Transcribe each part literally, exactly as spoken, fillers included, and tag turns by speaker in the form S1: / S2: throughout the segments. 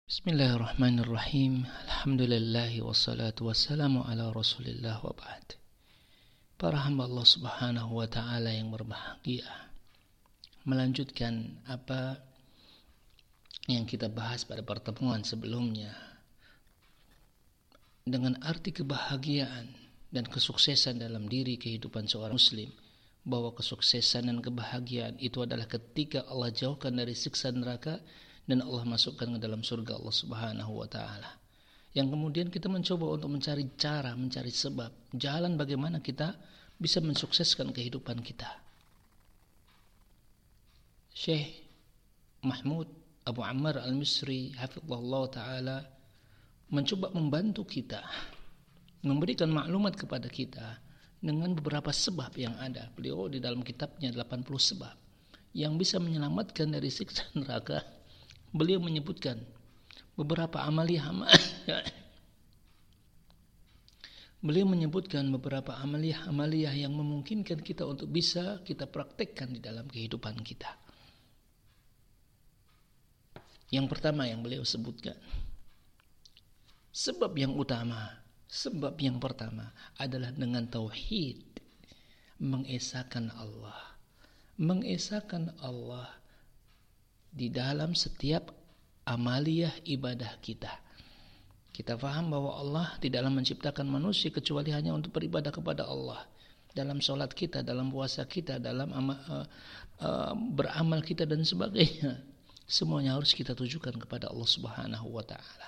S1: Bismillahirrahmanirrahim. Alhamdulillahi wassalatu wassalamu ala rasulillah wa ba'd. Para hamba Allah subhanahu wa ta'ala yang berbahagia, melanjutkan apa yang kita bahas pada pertemuan sebelumnya dengan arti kebahagiaan dan kesuksesan dalam diri kehidupan seorang muslim, bahwa kesuksesan dan kebahagiaan itu adalah ketika Allah jauhkan dari siksa neraka dan Allah masukkan ke dalam surga Allah subhanahu wa ta'ala. Yang kemudian kita mencoba untuk mencari cara, mencari sebab, jalan bagaimana kita bisa mensukseskan kehidupan kita. Syekh Mahmud Abu Ammar Al-Misri hafizahullah ta'ala mencoba membantu kita, memberikan maklumat kepada kita dengan beberapa sebab yang ada. Beliau di dalam kitabnya delapan puluh sebab yang bisa menyelamatkan dari siksa neraka. Beliau menyebutkan beberapa amaliyah Beliau menyebutkan beberapa amaliyah-amaliyah yang memungkinkan kita untuk bisa kita praktekkan di dalam kehidupan kita. Yang pertama yang beliau sebutkan, sebab yang utama, sebab yang pertama adalah dengan tauhid, mengesahkan Allah. Mengesahkan Allah di dalam setiap amaliyah ibadah kita. Kita faham bahwa Allah tidaklah menciptakan manusia kecuali hanya untuk beribadah kepada Allah. Dalam sholat kita, dalam puasa kita, dalam ama, uh, uh, beramal kita dan sebagainya, semuanya harus kita tujukan kepada Allah subhanahu wa ta'ala.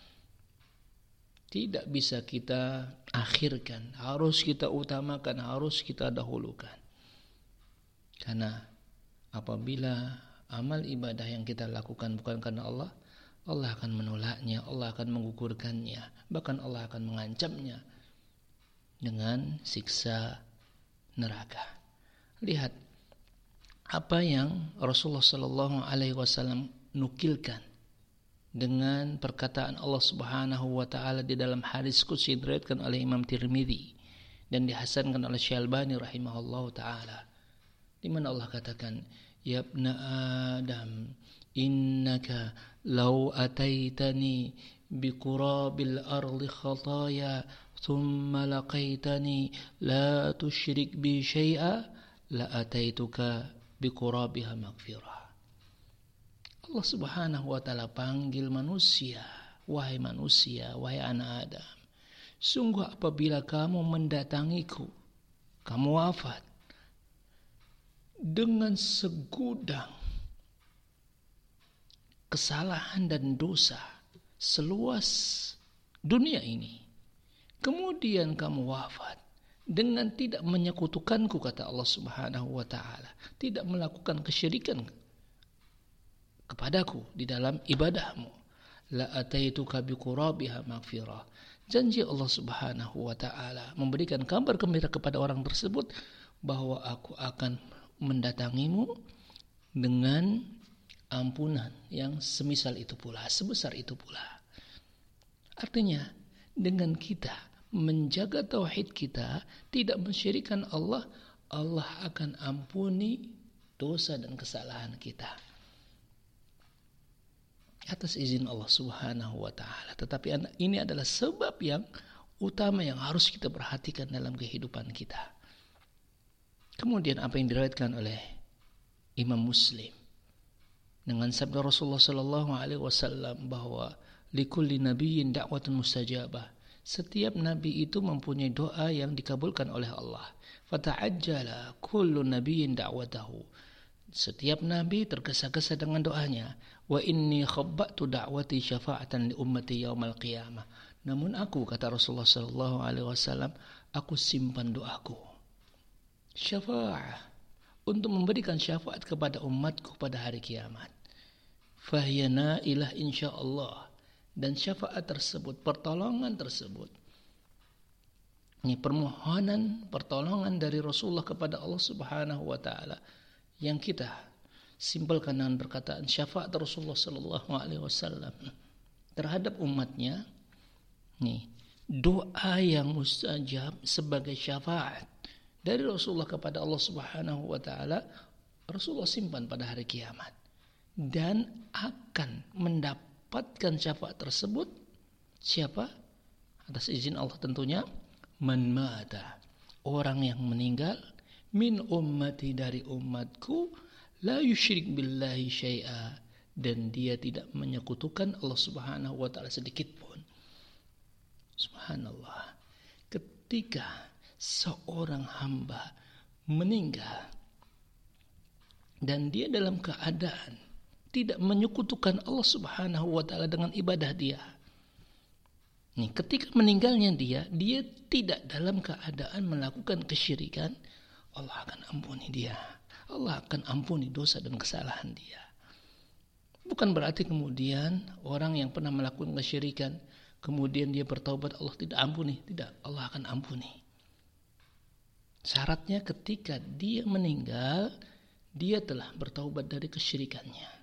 S1: Tidak bisa kita akhirkan, harus kita utamakan, harus kita dahulukan. Karena apabila amal ibadah yang kita lakukan bukan karena Allah, Allah akan menolaknya, Allah akan menggugurkannya, bahkan Allah akan mengancamnya dengan siksa neraka. Lihat apa yang Rasulullah sallallahu alaihi wasallam nukilkan dengan perkataan Allah subhanahu wa ta'ala di dalam hadis qudsi yang diriwayatkan oleh Imam Tirmidzi dan dihasankan oleh Syalbani rahimahullahu ta'ala, di mana Allah katakan, Ya ibna Adam, innaka law ataitani biqurabil ardi khataya thumma laqaitani la tusyrik bi syai'a la ataituka biqurabiha maghfirah. Allah subhanahu wa ta'ala panggil manusia, wahai manusia, wahai anak Adam, sungguh apabila kamu mendatangiku, kamu wafat dengan segudang kesalahan dan dosa seluas dunia ini, kemudian kamu wafat dengan tidak menyekutukanku, kata Allah subhanahu wa ta'ala, tidak melakukan kesyirikan kepadaku di dalam ibadahmu, la ataituka biqurabiha maghfirah. Janji Allah subhanahu wa ta'ala memberikan kabar gembira kepada orang tersebut bahwa aku akan mendatangimu dengan ampunan yang semisal itu pula, sebesar itu pula. Artinya dengan kita menjaga tauhid kita, tidak mensyirikkan Allah, Allah akan ampuni dosa dan kesalahan kita atas izin Allah subhanahu wa ta'ala. Tetapi ini adalah sebab yang utama yang harus kita perhatikan dalam kehidupan kita. Kemudian apa yang diriwayatkan oleh Imam Muslim dengan sabda Rasulullah sallallahu alaihi wasallam bahwa likulli nabiyyin da'watun mustajabah. Setiap nabi itu mempunyai doa yang dikabulkan oleh Allah. Fata'ajjala kullu nabiyyin da'watahu. Setiap nabi tergesa-gesa dengan doanya. Wa inni khabbatu da'wati syafa'atan li ummati yaumal qiyamah. Namun aku, kata Rasulullah sallallahu alaihi wasallam, aku simpan doaku, syafa'ah, untuk memberikan syafaat kepada umatku pada hari kiamat. Fahyana ilah insyaallah. Dan syafaat tersebut, pertolongan tersebut, ini permohonan pertolongan dari Rasulullah kepada Allah subhanahu wa ta'ala, yang kita simpelkan dengan perkataan syafaat Rasulullah sallallahu alaihi wasallam terhadap umatnya. Nih, doa yang mustajab sebagai syafaat dari Rasulullah kepada Allah subhanahu wa ta'ala, Rasulullah simpan pada hari kiamat dan akan mendapat mendapatkan syafaat tersebut siapa? Atas izin Allah tentunya, man mata, orang yang meninggal, min ummati, dari umatku, la yusyrik billahi syai'a, dan dia tidak menyekutukan Allah Subhanahu wa taala sedikit pun. Subhanallah. Ketika seorang hamba meninggal dan dia dalam keadaan tidak menyekutukan Allah Subhanahu wa taala dengan ibadah dia. Nih, ketika meninggalnya dia, dia tidak dalam keadaan melakukan kesyirikan, Allah akan ampuni dia. Allah akan ampuni dosa dan kesalahan dia. Bukan berarti kemudian orang yang pernah melakukan kesyirikan, kemudian dia bertaubat, Allah tidak ampuni. Tidak, Allah akan ampuni. Syaratnya ketika dia meninggal, dia telah bertaubat dari kesyirikannya.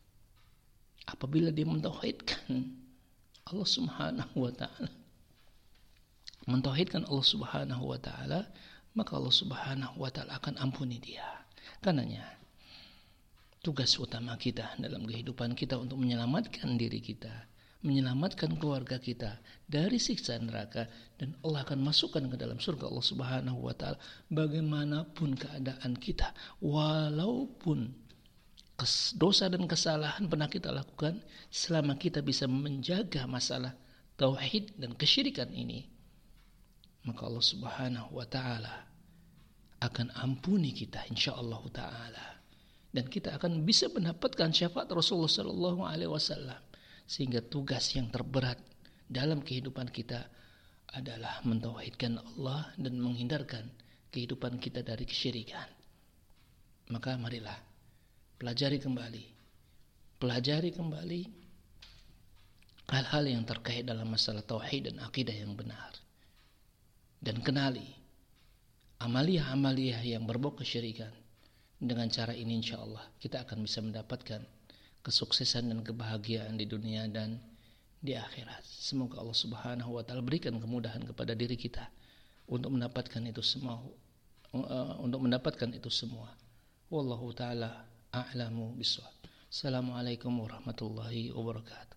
S1: Apabila dia mentauhidkan Allah Subhanahu wa taala, mentauhidkan Allah Subhanahu wa taala, maka Allah Subhanahu wa taala akan ampuni dia. Karenanya tugas utama kita dalam kehidupan kita untuk menyelamatkan diri kita, menyelamatkan keluarga kita dari siksa neraka, dan Allah akan masukkan ke dalam surga Allah Subhanahu wa taala bagaimanapun keadaan kita, walaupun dosa dan kesalahan pernah kita lakukan, selama kita bisa menjaga masalah tauhid dan kesyirikan ini, maka Allah Subhanahu wa taala akan ampuni kita insyaallah taala, dan kita akan bisa mendapatkan syafaat Rasulullah sallallahu alaihi wasallam. Sehingga tugas yang terberat dalam kehidupan kita adalah mentauhidkan Allah dan menghindarkan kehidupan kita dari kesyirikan. Maka marilah pelajari kembali, pelajari kembali hal-hal yang terkait dalam masalah tauhid dan akidah yang benar, dan kenali amaliyah-amaliyah yang berbau kesyirikan. Dengan cara ini insyaallah kita akan bisa mendapatkan kesuksesan dan kebahagiaan di dunia dan di akhirat. Semoga Allah Subhanahu wa taala berikan kemudahan kepada diri kita untuk mendapatkan itu semua, uh, untuk mendapatkan itu semua. Wallahu taala a'lamu bishawab. Assalamualaikum warahmatullahi wabarakatuh.